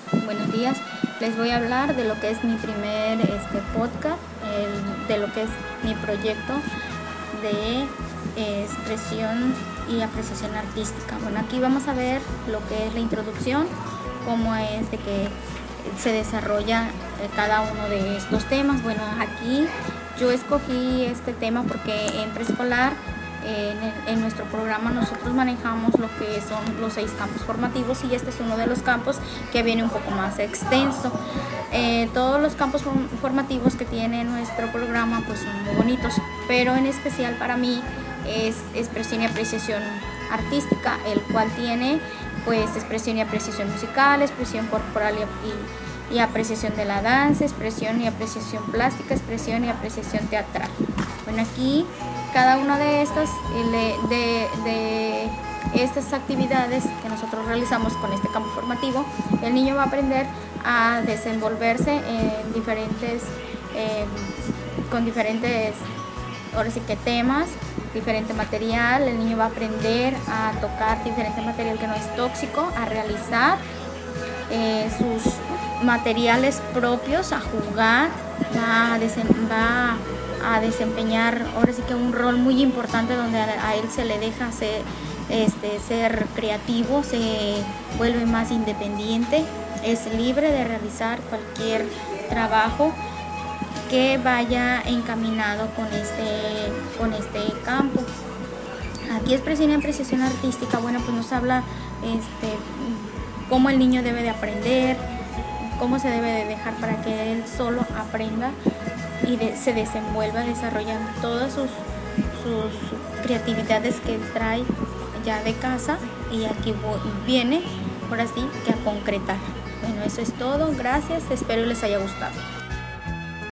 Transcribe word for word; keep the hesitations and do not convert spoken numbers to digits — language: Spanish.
Buenos días. Les voy a hablar de lo que es mi primer este, podcast, el, de lo que es mi proyecto de eh, expresión y apreciación artística. Bueno, aquí vamos a ver lo que es la introducción, cómo es de que se desarrolla eh, cada uno de estos temas. Bueno, aquí yo escogí este tema porque en preescolar, En, en nuestro programa nosotros manejamos lo que son los seis campos formativos y este es uno de los campos que viene un poco más extenso. Eh, todos los campos formativos que tiene nuestro programa pues son muy bonitos, pero en especial para mí es expresión y apreciación artística, el cual tiene pues expresión y apreciación musical, expresión corporal y, y, y apreciación de la danza, expresión y apreciación plástica, expresión y apreciación teatral. Bueno, aquí cada una de estas, de, de estas actividades que nosotros realizamos con este campo formativo, el niño va a aprender a desenvolverse en diferentes, eh, con diferentes, ahora sí que temas, diferente material. El niño va a aprender a tocar diferente material que no es tóxico, a realizar eh, sus materiales propios, a jugar, va a, desen- va a desempeñar ahora sí que un rol muy importante donde a, a él se le deja ser, este, ser creativo, se vuelve más independiente, es libre de realizar cualquier trabajo que vaya encaminado con este, con este campo. Aquí expresión y apreciación artística, bueno, pues nos habla este, cómo el niño debe de aprender, cómo se debe de dejar para que él solo aprenda y de, se desenvuelva desarrollando todas sus, sus creatividades que trae ya de casa, y aquí viene por así que a concretar. Bueno, eso es todo, gracias, espero les haya gustado.